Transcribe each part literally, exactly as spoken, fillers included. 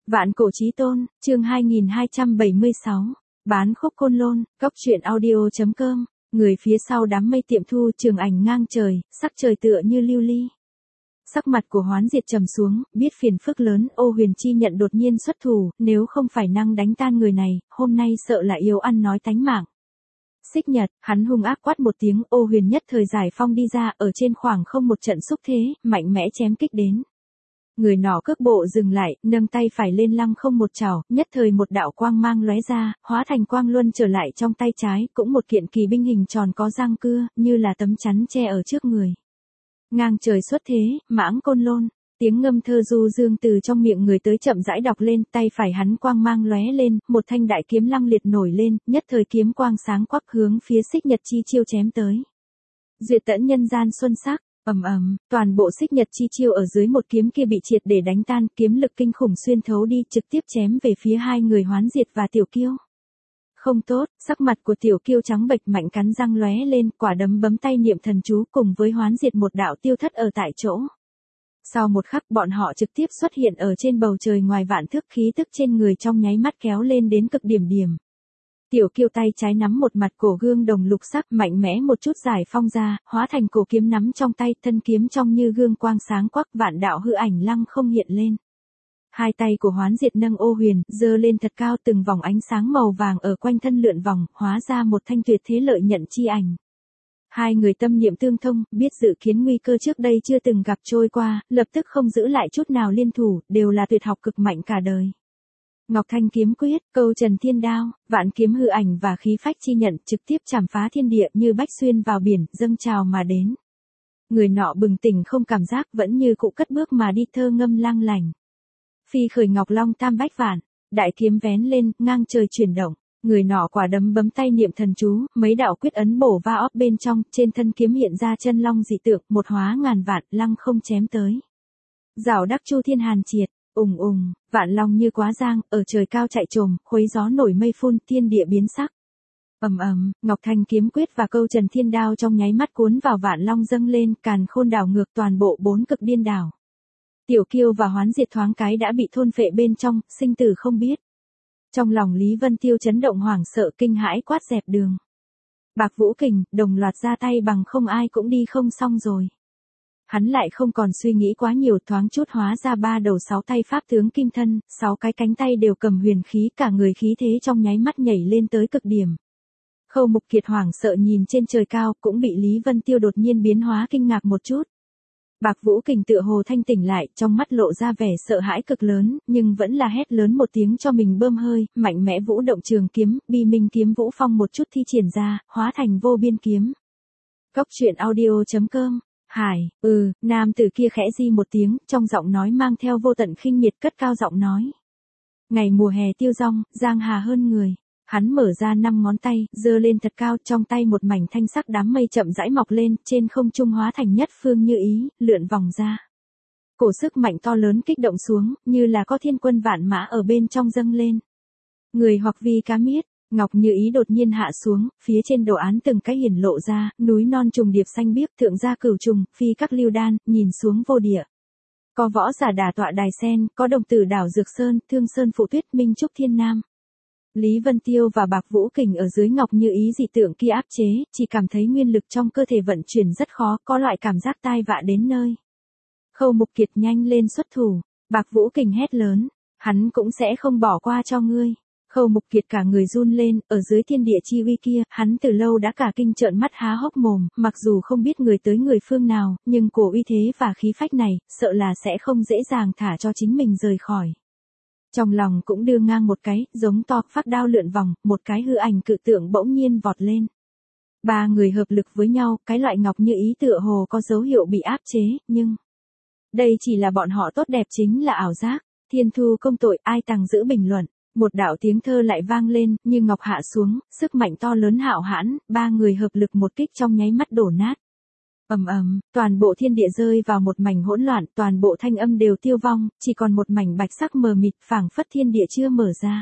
Vạn cổ chí tôn, chương hai nghìn hai trăm bảy mươi sáu, bán khúc Côn Lôn, cốc truyện audio chấm com, người phía sau đám mây tiệm thu trường ảnh ngang trời, sắc trời tựa như lưu ly. Sắc mặt của Hoán Diệt trầm xuống, biết phiền phức lớn, Ô Huyền Chi nhận đột nhiên xuất thủ, nếu không phải năng đánh tan người này, hôm nay sợ là yếu ăn nói tánh mạng. Xích Nhật, hắn hung ác quát một tiếng, Ô Huyền nhất thời giải phong đi ra, ở trên khoảng không một trận xúc thế, mạnh mẽ chém kích đến. Người nọ cước bộ dừng lại, nâng tay phải lên lăng không một chảo, nhất thời một đạo quang mang lóe ra, hóa thành quang luân trở lại trong tay trái, cũng một kiện kỳ binh hình tròn có răng cưa, như là tấm chắn che ở trước người. Ngang trời xuất thế, mãng Côn Lôn, tiếng ngâm thơ du dương từ trong miệng người tới chậm rãi đọc lên, tay phải hắn quang mang lóe lên, một thanh đại kiếm lăng liệt nổi lên, nhất thời kiếm quang sáng quắc hướng phía Xích Nhật chi chiêu chém tới. Duyệt tẫn nhân gian xuân sắc. Ầm ầm, toàn bộ Xích Nhật chi chiêu ở dưới một kiếm kia bị triệt để đánh tan, kiếm lực kinh khủng xuyên thấu đi, trực tiếp chém về phía hai người Hoán Diệt và Tiểu Kiêu. Không tốt, sắc mặt của Tiểu Kiêu trắng bệch, mạnh cắn răng lóe lên, quả đấm bấm tay niệm thần chú, cùng với Hoán Diệt một đạo tiêu thất ở tại chỗ. Sau một khắc, bọn họ trực tiếp xuất hiện ở trên bầu trời ngoài vạn thước, khí tức trên người trong nháy mắt kéo lên đến cực điểm điểm. Tiểu Kiêu tay trái nắm một mặt cổ gương đồng lục sắc, mạnh mẽ một chút giải phong ra, hóa thành cổ kiếm nắm trong tay, thân kiếm trong như gương quang sáng quắc, vạn đạo hư ảnh lăng không hiện lên. Hai tay của Hoán Diệt nâng Ô Huyền, giơ lên thật cao, từng vòng ánh sáng màu vàng ở quanh thân lượn vòng, hóa ra một thanh tuyệt thế lợi nhận chi ảnh. Hai người tâm niệm tương thông, biết dự kiến nguy cơ trước đây chưa từng gặp trôi qua, lập tức không giữ lại chút nào liên thủ, đều là tuyệt học cực mạnh cả đời. Ngọc Thanh kiếm quyết, câu trần thiên đao, vạn kiếm hư ảnh và khí phách chi nhận trực tiếp chảm phá thiên địa như bách xuyên vào biển, dâng trào mà đến. Người nọ bừng tỉnh không cảm giác, vẫn như cụ cất bước mà đi, thơ ngâm lang lành. Phi khởi Ngọc Long tam bách vạn, đại kiếm vén lên, ngang trời chuyển động. Người nọ quả đấm bấm tay niệm thần chú, mấy đạo quyết ấn bổ va óp bên trong, trên thân kiếm hiện ra chân long dị tượng, một hóa ngàn vạn, lăng không chém tới. Rảo đắc chu thiên hàn triệt. Ùng ùng, vạn long như quá giang, ở trời cao chạy trồm, khuấy gió nổi mây phun, thiên địa biến sắc. Ầm ầm, Ngọc Thanh kiếm quyết và câu trần thiên đao trong nháy mắt cuốn vào vạn long dâng lên, càn khôn đảo ngược toàn bộ bốn cực điên đảo. Tiểu Kiêu và Hoán Diệt thoáng cái đã bị thôn phệ bên trong, sinh tử không biết. Trong lòng Lý Vân Tiêu chấn động hoảng sợ, kinh hãi quát dẹp đường. Bạc Vũ Kình, đồng loạt ra tay, bằng không ai cũng đi không xong rồi. Hắn lại không còn suy nghĩ quá nhiều, thoáng chút hóa ra ba đầu sáu tay pháp tướng kim thân, sáu cái cánh tay đều cầm huyền khí, cả người khí thế trong nháy mắt nhảy lên tới cực điểm. Khâu Mục Kiệt hoảng sợ nhìn trên trời cao, cũng bị Lý Vân Tiêu đột nhiên biến hóa kinh ngạc một chút. Bạc Vũ Kình tựa hồ thanh tỉnh lại, trong mắt lộ ra vẻ sợ hãi cực lớn, nhưng vẫn là hét lớn một tiếng cho mình bơm hơi, mạnh mẽ vũ động trường kiếm, bi minh kiếm vũ phong một chút thi triển ra, hóa thành vô biên kiếm. Cốc truyện audio chấm com. Hải, ừ, nam tử kia khẽ di một tiếng, trong giọng nói mang theo vô tận khinh miệt, cất cao giọng nói. Ngày mùa hè tiêu rong, giang hà hơn người. Hắn mở ra năm ngón tay, giơ lên thật cao, trong tay một mảnh thanh sắc đám mây chậm rãi mọc lên, trên không trung hóa thành nhất phương như ý, lượn vòng ra. Cổ sức mạnh to lớn kích động xuống, như là có thiên quân vạn mã ở bên trong dâng lên. Người hoặc vi cá miết. Ngọc Như Ý đột nhiên hạ xuống, phía trên đồ án từng cái hiển lộ ra, núi non trùng điệp xanh biếc, thượng gia cửu trùng, phi các lưu đan, nhìn xuống vô địa. Có võ giả đả tọa đài sen, có đồng tử đảo Dược Sơn, Thương Sơn Phụ Tuyết, Minh Trúc Thiên Nam. Lý Vân Tiêu và Bạc Vũ Kình ở dưới Ngọc Như Ý dị tượng kia áp chế, chỉ cảm thấy nguyên lực trong cơ thể vận chuyển rất khó, có loại cảm giác tai vạ đến nơi. Khâu Mục Kiệt nhanh lên xuất thủ, Bạc Vũ Kình hét lớn, hắn cũng sẽ không bỏ qua cho ngươi. Khâu Mục Kiệt cả người run lên, ở dưới thiên địa chi uy kia, hắn từ lâu đã cả kinh trợn mắt há hốc mồm, mặc dù không biết người tới người phương nào, nhưng cổ uy thế và khí phách này, sợ là sẽ không dễ dàng thả cho chính mình rời khỏi. Trong lòng cũng đưa ngang một cái, giống to, phác đao lượn vòng, một cái hư ảnh cự tượng bỗng nhiên vọt lên. Ba người hợp lực với nhau, cái loại Ngọc Như Ý tựa hồ có dấu hiệu bị áp chế, nhưng đây chỉ là bọn họ tốt đẹp, chính là ảo giác. Thiên thu công tội, ai tàng giữ bình luận. Một đạo tiếng thơ lại vang lên, như ngọc hạ xuống, sức mạnh to lớn hạo hãn, ba người hợp lực một kích trong nháy mắt đổ nát. Ầm ầm, toàn bộ thiên địa rơi vào một mảnh hỗn loạn, toàn bộ thanh âm đều tiêu vong, chỉ còn một mảnh bạch sắc mờ mịt, phảng phất thiên địa chưa mở ra.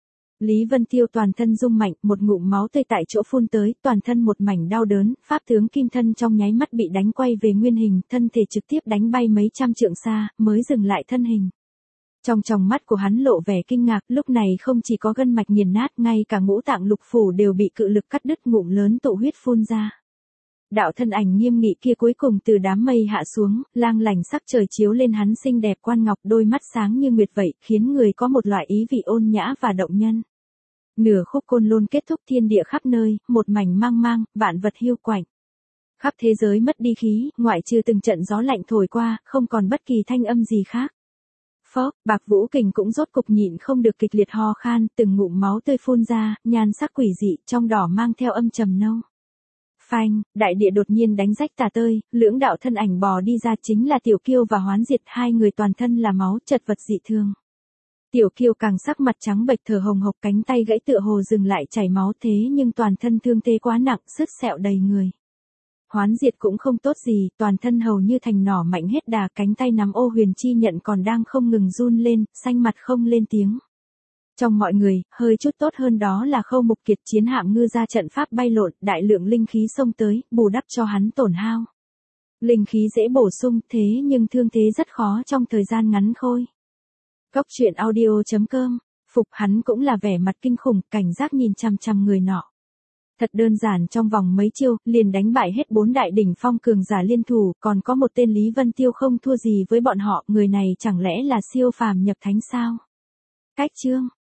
Lý Vân Tiêu toàn thân rung mạnh, một ngụm máu tươi tại chỗ phun tới, toàn thân một mảnh đau đớn, pháp tướng kim thân trong nháy mắt bị đánh quay về nguyên hình, thân thể trực tiếp đánh bay mấy trăm trượng xa, mới dừng lại thân hình. Trong tròng mắt của hắn lộ vẻ kinh ngạc, lúc này không chỉ có gân mạch nghiền nát, ngay cả ngũ tạng lục phủ đều bị cự lực cắt đứt, ngụm lớn tụ huyết phun ra. Đạo thân ảnh nghiêm nghị kia cuối cùng từ đám mây hạ xuống, lang lành sắc trời chiếu lên hắn xinh đẹp quan ngọc, đôi mắt sáng như nguyệt vậy, khiến người có một loại ý vị ôn nhã và động nhân. Nửa khúc côn lôn kết thúc, thiên địa khắp nơi, một mảnh mang mang, vạn vật hiu quạnh. Khắp thế giới mất đi khí, ngoại trừ từng trận gió lạnh thổi qua, không còn bất kỳ thanh âm gì khác. Phó, Bạc Vũ Kình cũng rốt cục nhịn không được kịch liệt ho khan, từng ngụm máu tươi phun ra, nhan sắc quỷ dị, trong đỏ mang theo âm trầm nâu. Phanh, đại địa đột nhiên đánh rách tả tơi, lưỡng đạo thân ảnh bò đi ra, chính là Tiểu Kiêu và Hoán Diệt, hai người toàn thân là máu, chật vật dị thường. Tiểu Kiêu càng sắc mặt trắng bệch, thở hồng hộc, cánh tay gãy tựa hồ dừng lại chảy máu, thế nhưng toàn thân thương thế quá nặng, sứt sẹo đầy người. Hoán Diệt cũng không tốt gì, toàn thân hầu như thành nỏ mạnh hết đà, cánh tay nắm ô huyền chi nhận còn đang không ngừng run lên, xanh mặt không lên tiếng. Trong mọi người, hơi chút tốt hơn đó là Khâu Mục Kiệt, chiến hạm ngư ra trận pháp bay lộn, đại lượng linh khí xông tới, bù đắp cho hắn tổn hao. Linh khí dễ bổ sung, thế nhưng thương thế rất khó trong thời gian ngắn khôi. Cốc truyện audio chấm com, Phục hắn cũng là vẻ mặt kinh khủng, cảnh giác nhìn chằm chằm người nọ. Thật đơn giản, trong vòng mấy chiêu, liền đánh bại hết bốn đại đỉnh phong cường giả liên thủ, còn có một tên Lý Vân Tiêu không thua gì với bọn họ, người này chẳng lẽ là siêu phàm nhập thánh sao? Cách chương